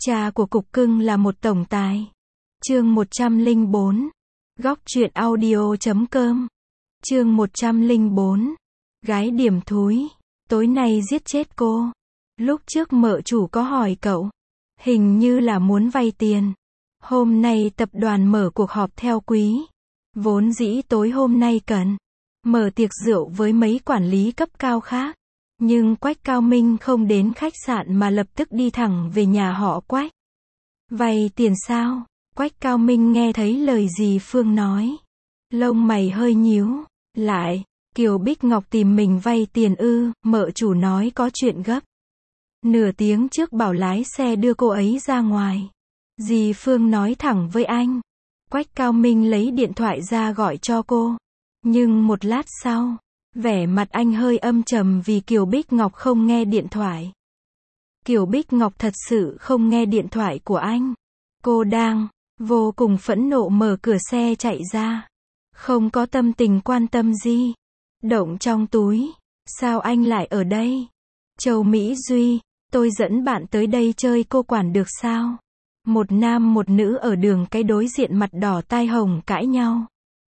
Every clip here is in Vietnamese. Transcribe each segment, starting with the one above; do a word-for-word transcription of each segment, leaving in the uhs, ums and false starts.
Cha của cục cưng là một tổng tài. Chương một trăm lẻ bốn. Góc truyện audio chấm com. Chương một trăm lẻ bốn. Gái điểm thúi. Tối nay giết chết cô. Lúc trước mợ chủ có hỏi cậu. Hình như là muốn vay tiền. Hôm nay tập đoàn mở cuộc họp theo quý. Vốn dĩ tối hôm nay cần mở tiệc rượu với mấy quản lý cấp cao khác. Nhưng Quách Cao Minh không đến khách sạn mà lập tức đi thẳng về nhà họ Quách. Vay tiền sao? Quách Cao Minh nghe thấy lời dì Phương nói. Lông mày hơi nhíu. Lại, Kiều Bích Ngọc tìm mình vay tiền ư, mợ chủ nói có chuyện gấp. Nửa tiếng trước bảo lái xe đưa cô ấy ra ngoài. Dì Phương nói thẳng với anh. Quách Cao Minh lấy điện thoại ra gọi cho cô. Nhưng một lát sau, vẻ mặt anh hơi âm trầm vì Kiều Bích Ngọc không nghe điện thoại. Kiều Bích Ngọc thật sự không nghe điện thoại của anh. Cô đang vô cùng phẫn nộ mở cửa xe chạy ra. Không có tâm tình quan tâm gì. Động trong túi. Sao anh lại ở đây? Châu Mỹ Duy, tôi dẫn bạn tới đây chơi, cô quản được sao? Một nam một nữ ở đường cái đối diện mặt đỏ tai hồng cãi nhau.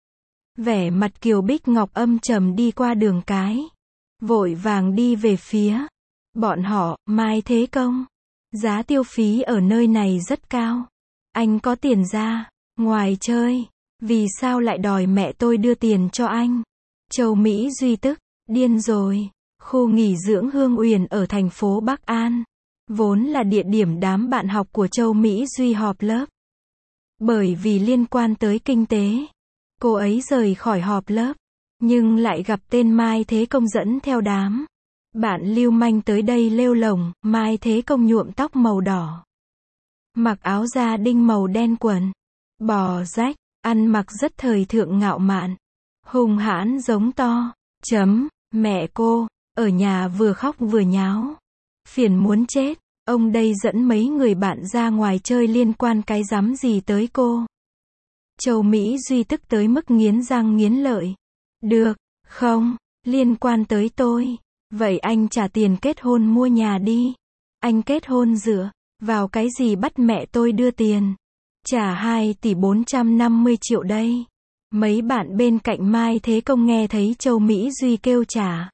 Vẻ mặt Kiều Bích Ngọc âm trầm đi qua đường cái. Vội vàng đi về phía bọn họ. Mai Thế Công, giá tiêu phí ở nơi này rất cao. Anh có tiền ra ngoài chơi, vì sao lại đòi mẹ tôi đưa tiền cho anh? Châu Mỹ Duy tức điên rồi. Khu nghỉ dưỡng Hương Uyển ở thành phố Bắc An, vốn là địa điểm đám bạn học của Châu Mỹ Duy họp lớp. Bởi vì liên quan tới kinh tế, cô ấy rời khỏi họp lớp, nhưng lại gặp tên Mai Thế Công dẫn theo đám bạn lưu manh tới đây lêu lổng. Mai Thế Công nhuộm tóc màu đỏ, mặc áo da đinh màu đen, quần bò rách, ăn mặc rất thời thượng ngạo mạn, hung hãn giống to. Chấm, mẹ cô, ở nhà vừa khóc vừa nháo. Phiền muốn chết, ông đây dẫn mấy người bạn ra ngoài chơi liên quan cái rắm gì tới cô? Châu Mỹ Duy tức tới mức nghiến răng nghiến lợi. Được, không, liên quan tới tôi. Vậy anh trả tiền kết hôn mua nhà đi. Anh kết hôn dựa vào cái gì bắt mẹ tôi đưa tiền? Trả hai tỷ bốn trăm năm mươi triệu đây. Mấy bạn bên cạnh Mai Thế Công nghe thấy Châu Mỹ Duy kêu trả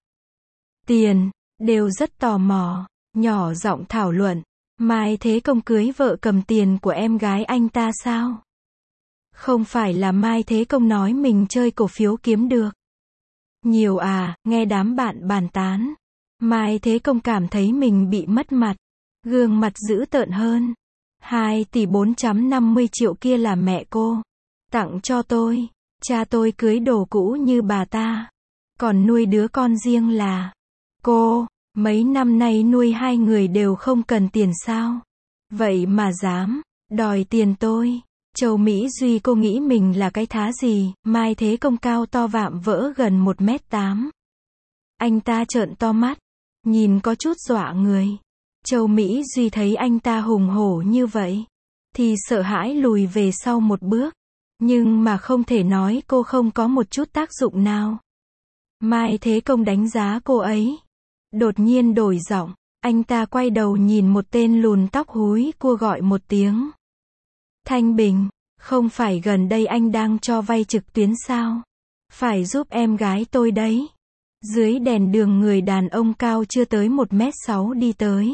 tiền, đều rất tò mò, nhỏ giọng thảo luận. Mai Thế Công cưới vợ cầm tiền của em gái anh ta sao? Không phải là Mai Thế Công nói mình chơi cổ phiếu kiếm được nhiều à? Nghe đám bạn bàn tán, Mai Thế Công cảm thấy mình bị mất mặt, gương mặt dữ tợn hơn. Hai tỷ bốn trăm năm mươi triệu kia là mẹ cô tặng cho tôi. Cha tôi cưới đồ cũ như bà ta, còn nuôi đứa con riêng là cô. Mấy năm nay nuôi hai người đều không cần tiền sao? Vậy mà dám đòi tiền tôi. Châu Mỹ Duy, cô nghĩ mình là cái thá gì? Mai Thế Công cao to vạm vỡ gần một mét tám. Anh ta trợn to mắt, nhìn có chút dọa người. Châu Mỹ Duy thấy anh ta hùng hổ như vậy, thì sợ hãi lùi về sau một bước. Nhưng mà không thể nói cô không có một chút tác dụng nào. Mai Thế Công đánh giá cô ấy. Đột nhiên đổi giọng, anh ta quay đầu nhìn một tên lùn tóc húi cua gọi một tiếng. Thanh Bình, không phải gần đây anh đang cho vay trực tuyến sao? Phải giúp em gái tôi đấy. Dưới đèn đường người đàn ông cao chưa tới một mét sáu đi tới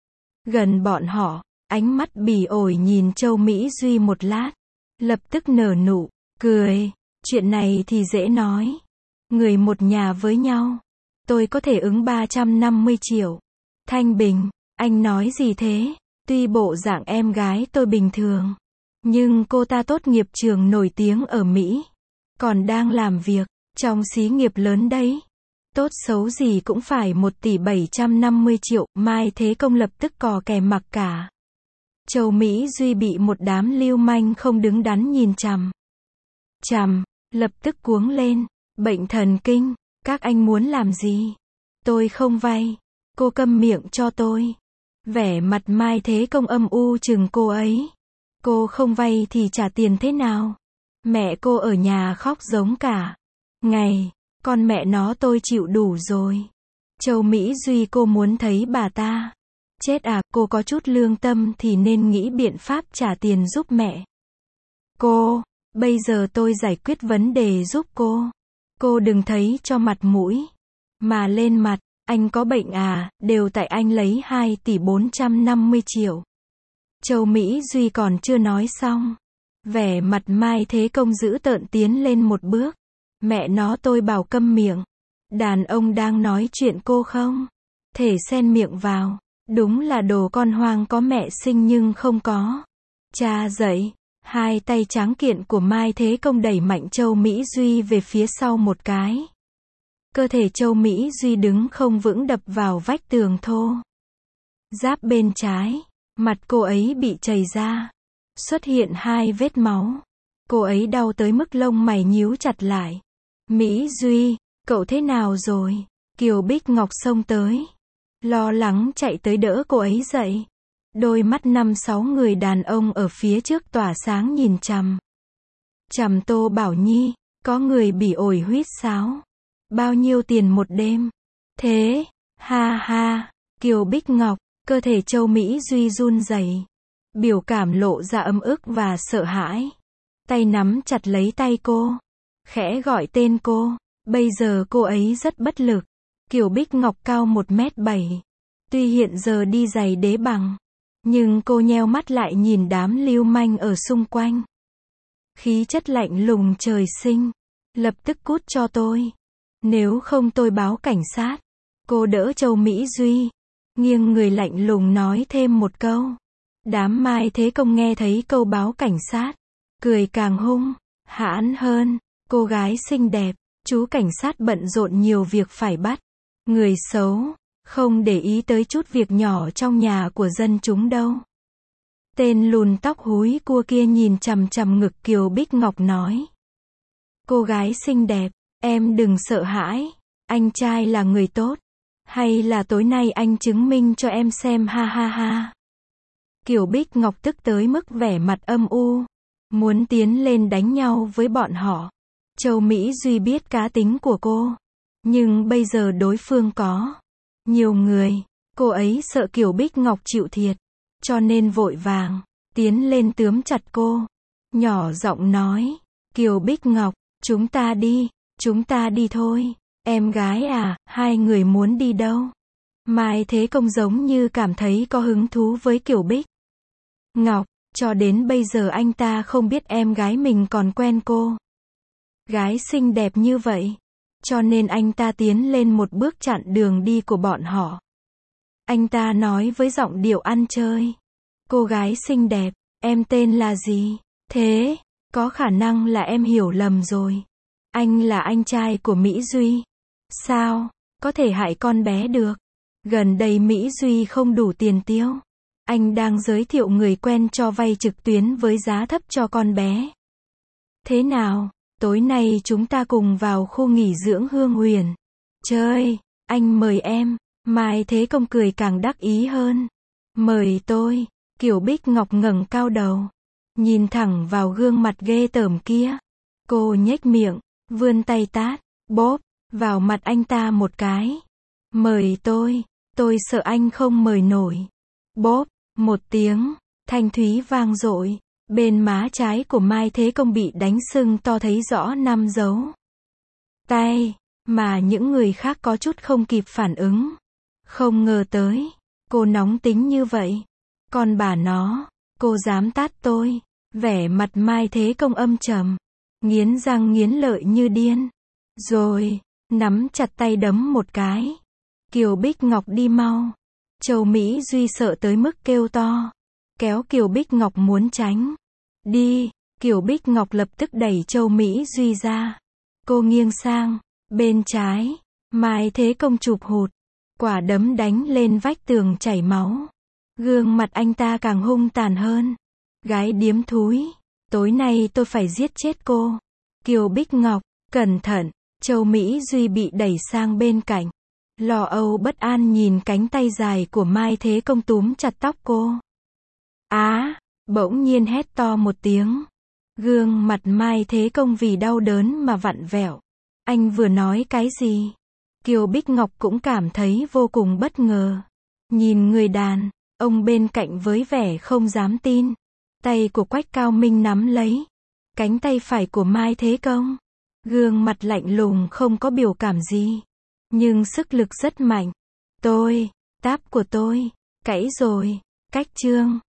gần bọn họ, ánh mắt bỉ ổi nhìn Châu Mỹ Duy một lát, lập tức nở nụ cười. Chuyện này thì dễ nói. Người một nhà với nhau, tôi có thể ứng ba trăm năm mươi triệu. Thanh Bình, anh nói gì thế? Tuy bộ dạng em gái tôi bình thường, nhưng cô ta tốt nghiệp trường nổi tiếng ở Mỹ, còn đang làm việc trong xí nghiệp lớn đấy. Tốt xấu gì cũng phải một tỷ bảy trăm năm mươi triệu. Mai Thế Công lập tức cò kè mặc cả. Châu Mỹ Duy bị một đám lưu manh không đứng đắn nhìn chằm chằm, lập tức cuống lên. Bệnh thần kinh, các anh muốn làm gì? Tôi không vay. Cô câm miệng cho tôi. Vẻ mặt Mai Thế Công âm u chừng cô ấy. Cô không vay thì trả tiền thế nào? Mẹ cô ở nhà khóc giống cả ngày. Con mẹ nó tôi chịu đủ rồi. Châu Mỹ Duy, cô muốn thấy bà ta Chết à, cô có chút lương tâm thì nên nghĩ biện pháp trả tiền giúp mẹ. Cô, bây giờ tôi giải quyết vấn đề giúp cô. Cô đừng thấy cho mặt mũi mà lên mặt, anh có bệnh à, đều tại anh lấy hai tỷ bốn trăm năm mươi triệu. Châu Mỹ Duy còn chưa nói xong. Vẻ mặt Mai Thế Công dữ tợn tiến lên một bước. Mẹ nó tôi bảo câm miệng. Đàn ông đang nói chuyện cô không thể xen miệng vào. Đúng là đồ con hoang có mẹ sinh nhưng không có cha dạy. Hai tay tráng kiện của Mai Thế Công đẩy mạnh Châu Mỹ Duy về phía sau một cái. Cơ thể Châu Mỹ Duy đứng không vững đập vào vách tường thô. Giáp bên trái, mặt cô ấy bị chảy ra. Xuất hiện hai vết máu. Cô ấy đau tới mức lông mày nhíu chặt lại. Mỹ Duy, cậu thế nào rồi? Kiều Bích Ngọc xông tới. Lo lắng chạy tới đỡ cô ấy dậy. Đôi mắt năm sáu người đàn ông ở phía trước tỏa sáng nhìn chằm. Chằm Tô Bảo Nhi, có người bị ổi huýt sáo. Bao nhiêu tiền một đêm? Thế, ha ha, Kiều Bích Ngọc, cơ thể Châu Mỹ Duy run rẩy. Biểu cảm lộ ra ấm ức và sợ hãi. Tay nắm chặt lấy tay cô. Khẽ gọi tên cô. Bây giờ cô ấy rất bất lực. Kiều Bích Ngọc cao một mét bảy. Tuy hiện giờ đi giày đế bằng. Nhưng cô nheo mắt lại nhìn đám lưu manh ở xung quanh. Khí chất lạnh lùng trời sinh. Lập tức cút cho tôi. Nếu không tôi báo cảnh sát. Cô đỡ Châu Mỹ Duy. Nghiêng người lạnh lùng nói thêm một câu. Đám Mai Thế Công nghe thấy câu báo cảnh sát. Cười càng hung, hãn hơn. Cô gái xinh đẹp. Chú cảnh sát bận rộn nhiều việc phải bắt. Người xấu. Không để ý tới chút việc nhỏ trong nhà của dân chúng đâu. Tên lùn tóc húi cua kia nhìn chằm chằm ngực Kiều Bích Ngọc nói. Cô gái xinh đẹp, em đừng sợ hãi. Anh trai là người tốt. Hay là tối nay anh chứng minh cho em xem ha ha ha. Kiều Bích Ngọc tức tới mức vẻ mặt âm u. Muốn tiến lên đánh nhau với bọn họ. Châu Mỹ Duy biết cá tính của cô. Nhưng bây giờ đối phương có nhiều người. Cô ấy sợ Kiều Bích Ngọc chịu thiệt. Cho nên vội vàng tiến lên tóm chặt cô. Nhỏ giọng nói. Kiều Bích Ngọc, chúng ta đi. Chúng ta đi thôi. Em gái à, hai người muốn đi đâu? Mai Thế Công giống như cảm thấy có hứng thú với Kiều Bích Ngọc. Cho đến bây giờ anh ta không biết em gái mình còn quen cô gái xinh đẹp như vậy. Cho nên anh ta tiến lên một bước chặn đường đi của bọn họ. Anh ta nói với giọng điệu ăn chơi. Cô gái xinh đẹp, em tên là gì? Thế, có khả năng là em hiểu lầm rồi. Anh là anh trai của Mỹ Duy. Sao, có thể hại con bé được? Gần đây Mỹ Duy không đủ tiền tiêu. Anh đang giới thiệu người quen cho vay trực tuyến với giá thấp cho con bé. Thế nào, tối nay chúng ta cùng vào khu nghỉ dưỡng Hương Huyền. Chơi, anh mời em. Mai Thế Công cười càng đắc ý hơn. Mời tôi. Kiều Bích Ngọc ngẩng cao đầu. Nhìn thẳng vào gương mặt ghê tởm kia. Cô nhếch miệng, vươn tay tát, bóp, vào mặt anh ta một cái. Mời tôi, tôi sợ anh không mời nổi. Bóp, một tiếng, thanh thúy vang dội. Bên má trái của Mai Thế Công bị đánh sưng to thấy rõ năm dấu tay, mà những người khác có chút không kịp phản ứng. Không ngờ tới, cô nóng tính như vậy. Còn bà nó, cô dám tát tôi. Vẻ mặt Mai Thế Công âm trầm, nghiến răng nghiến lợi như điên. Rồi, nắm chặt tay đấm một cái. Kiều Bích Ngọc đi mau. Châu Mỹ Duy sợ tới mức kêu to. Kéo Kiều Bích Ngọc muốn tránh. Đi, Kiều Bích Ngọc lập tức đẩy Châu Mỹ Duy ra. Cô nghiêng sang, bên trái, Mai Thế Công chụp hụt. Quả đấm đánh lên vách tường chảy máu. Gương mặt anh ta càng hung tàn hơn. Gái điếm thúi, tối nay tôi phải giết chết cô. Kiều Bích Ngọc, cẩn thận. Châu Mỹ Duy bị đẩy sang bên cạnh. Lo âu bất an nhìn cánh tay dài của Mai Thế Công túm chặt tóc cô. Á, bỗng nhiên hét to một tiếng. Gương mặt Mai Thế Công vì đau đớn mà vặn vẹo. Anh vừa nói cái gì? Kiều Bích Ngọc cũng cảm thấy vô cùng bất ngờ. Nhìn người đàn ông bên cạnh với vẻ không dám tin. Tay của Quách Cao Minh nắm lấy cánh tay phải của Mai Thế Công. Gương mặt lạnh lùng không có biểu cảm gì. Nhưng sức lực rất mạnh. Tôi, táp của tôi, cãi rồi, Cách Trương.